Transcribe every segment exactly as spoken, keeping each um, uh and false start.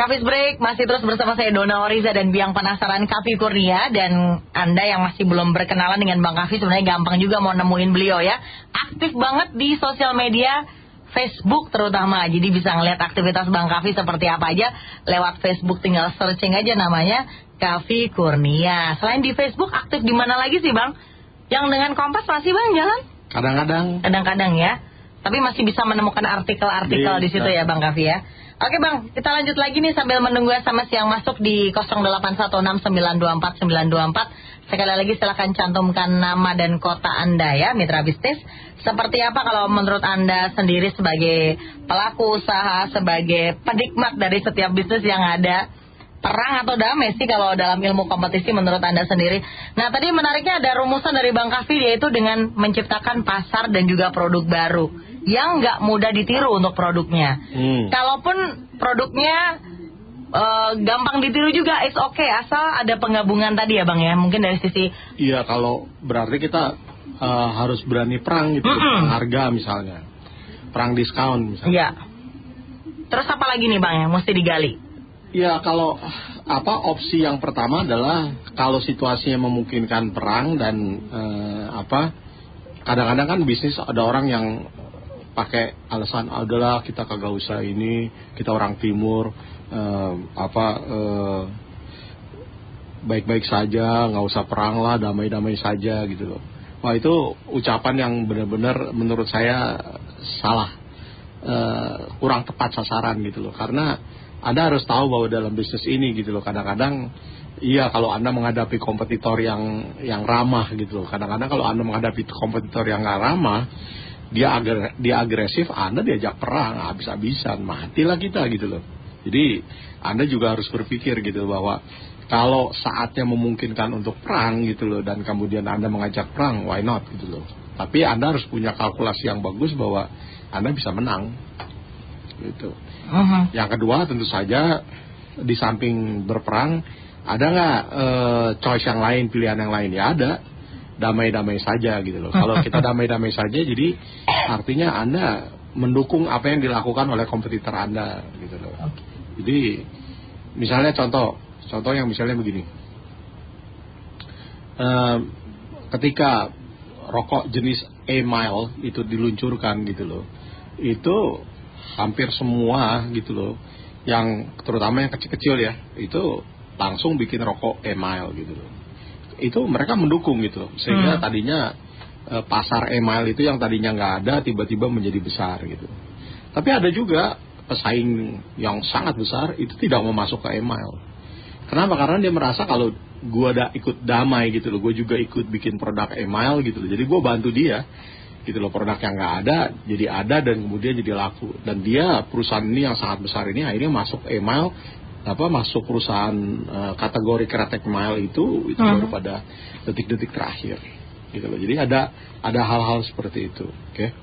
Kavis Break masih terus bersama saya Dona Oriza dan Biang Penasaran Kavi Kurnia. Dan Anda yang masih belum berkenalan dengan Bang Kavi, sebenarnya gampang juga mau nemuin beliau ya. Aktif banget di sosial media, Facebook terutama. Jadi bisa ngeliat aktivitas Bang Kavi seperti apa aja lewat Facebook, tinggal searching aja namanya Kavi Kurnia. Selain di Facebook, aktif di mana lagi sih Bang? Yang dengan Kompas masih Bang jalan? Kadang-kadang. Kadang-kadang ya. Tapi masih bisa menemukan artikel-artikel di situ ya Bang Kavi ya. Oke Bang, kita lanjut lagi nih sambil menunggu S M S yang masuk di nol delapan satu enam sembilan dua empat sembilan dua empat. Sekali lagi silakan cantumkan nama dan kota Anda ya, mitra bisnis. Seperti apa kalau menurut Anda sendiri sebagai pelaku usaha, sebagai penikmat dari setiap bisnis yang ada? Perang atau damai sih kalau dalam ilmu kompetisi menurut Anda sendiri? Nah tadi menariknya ada rumusan dari Bang Kavi, yaitu dengan menciptakan pasar dan juga produk baru yang nggak mudah ditiru untuk produknya. Hmm. Kalaupun produknya uh, gampang ditiru juga, it's okay asal ada penggabungan tadi ya Bang ya, mungkin dari sisi. Iya, kalau berarti kita uh, harus berani perang gitu, perang harga misalnya, perang diskon misalnya. Iya. Terus apa lagi nih Bang yang mesti digali? Ya kalau apa opsi yang pertama adalah kalau situasinya memungkinkan perang dan eh, apa kadang-kadang kan bisnis ada orang yang pakai alasan adalah kita kagak usah ini, kita orang timur eh, apa eh, baik-baik saja, nggak usah perang lah, damai-damai saja gitu loh. Wah itu ucapan yang benar-benar menurut saya salah, eh, kurang tepat sasaran gitu loh. Karena Anda harus tahu bahwa dalam bisnis ini gitu loh, kadang-kadang iya kalau Anda menghadapi kompetitor yang yang ramah gitu loh. Kadang-kadang kalau Anda menghadapi kompetitor yang nggak ramah, dia agar dia agresif, Anda diajak perang habis-habisan, matilah kita gitu loh. Jadi Anda juga harus berpikir gitu bahwa kalau saatnya memungkinkan untuk perang gitu loh, dan kemudian Anda mengajak perang, why not gitu loh. Tapi Anda harus punya kalkulasi yang bagus bahwa Anda bisa menang gitu. Uh-huh. Yang kedua tentu saja di samping berperang ada nggak e, choice yang lain, pilihan yang lain? Ya ada, damai-damai saja gitu loh. Kalau kita damai-damai saja, jadi artinya Anda mendukung apa yang dilakukan oleh kompetitor Anda gitu loh. Okay. Jadi misalnya contoh, contoh yang misalnya begini, e, ketika rokok jenis A-Mile itu diluncurkan gitu loh, itu hampir semua gitu loh, yang terutama yang kecil-kecil ya, itu langsung bikin rokok A-Mile gitu loh. Itu mereka mendukung gitu loh, sehingga hmm. tadinya e, pasar A-Mile itu yang tadinya nggak ada tiba-tiba menjadi besar gitu. Tapi ada juga pesaing yang sangat besar itu tidak mau masuk ke A-Mile. Kenapa? Karena dia merasa kalau gue ada ikut damai gitu loh, gue juga ikut bikin produk A-Mile gitu loh, jadi gue bantu dia gitu loh, produk yang nggak ada jadi ada dan kemudian jadi laku. Dan dia perusahaan ini yang sangat besar ini akhirnya masuk A-Mile, apa masuk perusahaan uh, kategori kretek mile itu itu uh-huh. baru pada detik-detik terakhir gitu loh. Jadi ada ada hal-hal seperti itu, oke. Okay?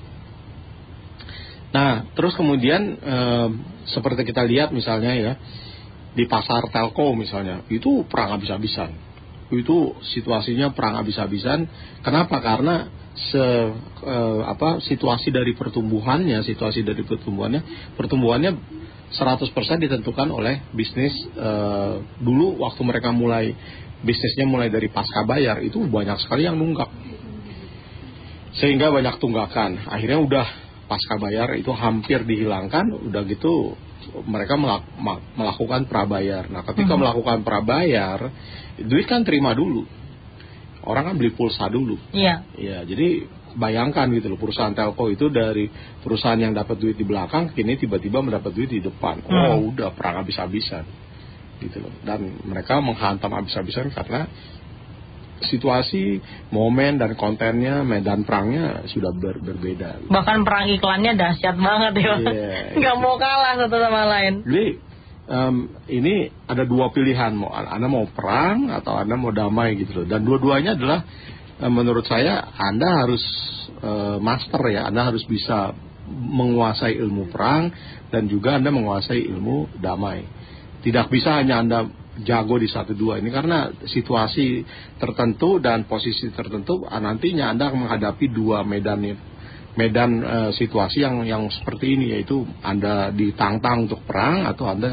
Nah terus kemudian uh, seperti kita lihat misalnya ya di pasar telco misalnya, itu perang habis-habisan, itu situasinya perang habis-habisan. Kenapa? Karena se eh, apa situasi dari pertumbuhannya, situasi dari pertumbuhannya, pertumbuhannya seratus persen ditentukan oleh bisnis. Eh, dulu waktu mereka mulai bisnisnya mulai dari pasca bayar itu banyak sekali yang nunggak, sehingga banyak tunggakan. Akhirnya udah pasca bayar itu hampir dihilangkan, udah gitu mereka melak, melakukan prabayar. Nah ketika hmm. melakukan prabayar, duit kan terima dulu. Orang kan beli pulsa dulu. Iya. Iya, jadi bayangkan gitu loh, perusahaan telco itu dari perusahaan yang dapat duit di belakang, kini tiba-tiba mendapat duit di depan. Hmm. Oh, udah perang habis-habisan. Gitu loh. Dan mereka menghantam habis-habisan karena situasi, momen dan kontennya, medan perangnya sudah ber, berbeda. Bahkan perang iklannya dahsyat banget ya. Yeah. Nggak mau kalah satu sama lain. Jadi Um, ini ada dua pilihan, mau Anda mau perang atau Anda mau damai gitu loh. Dan dua-duanya adalah um, menurut saya Anda harus uh, master ya, Anda harus bisa menguasai ilmu perang dan juga Anda menguasai ilmu damai. Tidak bisa hanya Anda jago di satu dua ini, karena situasi tertentu dan posisi tertentu nantinya Anda akan menghadapi dua medan medan uh, situasi yang yang seperti ini, yaitu Anda ditantang untuk perang atau Anda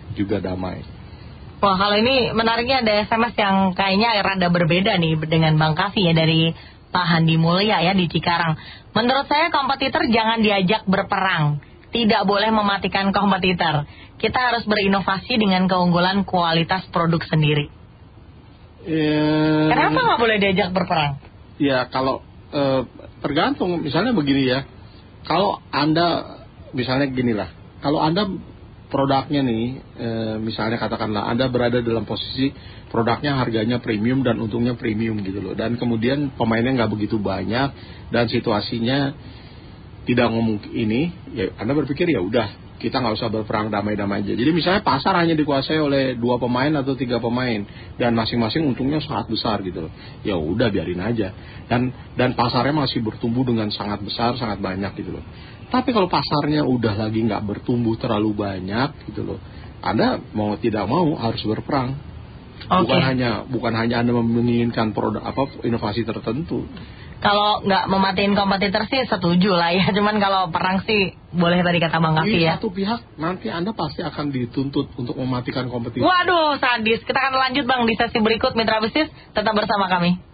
juga damai. Wah, kalau ini menariknya ada S M S yang kayaknya rada berbeda nih dengan Bang Kavi ya, dari Pak Handi Mulya ya di Cikarang. Menurut saya kompetitor jangan diajak berperang. Tidak boleh mematikan kompetitor. Kita harus berinovasi dengan keunggulan kualitas produk sendiri. Ya, Kenapa nggak boleh diajak berperang? Ya kalau eh, tergantung, misalnya begini ya. Kalau Anda, misalnya gini lah. Kalau Anda produknya nih, e, misalnya katakanlah Anda berada dalam posisi produknya harganya premium dan untungnya premium gitu loh, dan kemudian pemainnya nggak begitu banyak dan situasinya tidak ngomong ini, ya Anda berpikir ya udah kita nggak usah berperang, damai-damai aja. Jadi misalnya pasar hanya dikuasai oleh dua pemain atau tiga pemain dan masing-masing untungnya sangat besar gitu loh, ya udah biarin aja, dan dan pasarnya masih bertumbuh dengan sangat besar, sangat banyak gitu loh. Tapi kalau pasarnya udah lagi nggak bertumbuh terlalu banyak gitu loh, Anda mau tidak mau harus berperang. Okay. Bukan hanya bukan hanya Anda menginginkan produk apa inovasi tertentu. Kalau nggak mematiin kompetitor sih setuju lah ya. Cuman kalau perang sih boleh tadi kata Bang Kavi ya. Di satu pihak nanti Anda pasti akan dituntut untuk mematikan kompetitor. Waduh, sadis. Kita akan lanjut Bang di sesi berikut. Mitra bisnis tetap bersama kami.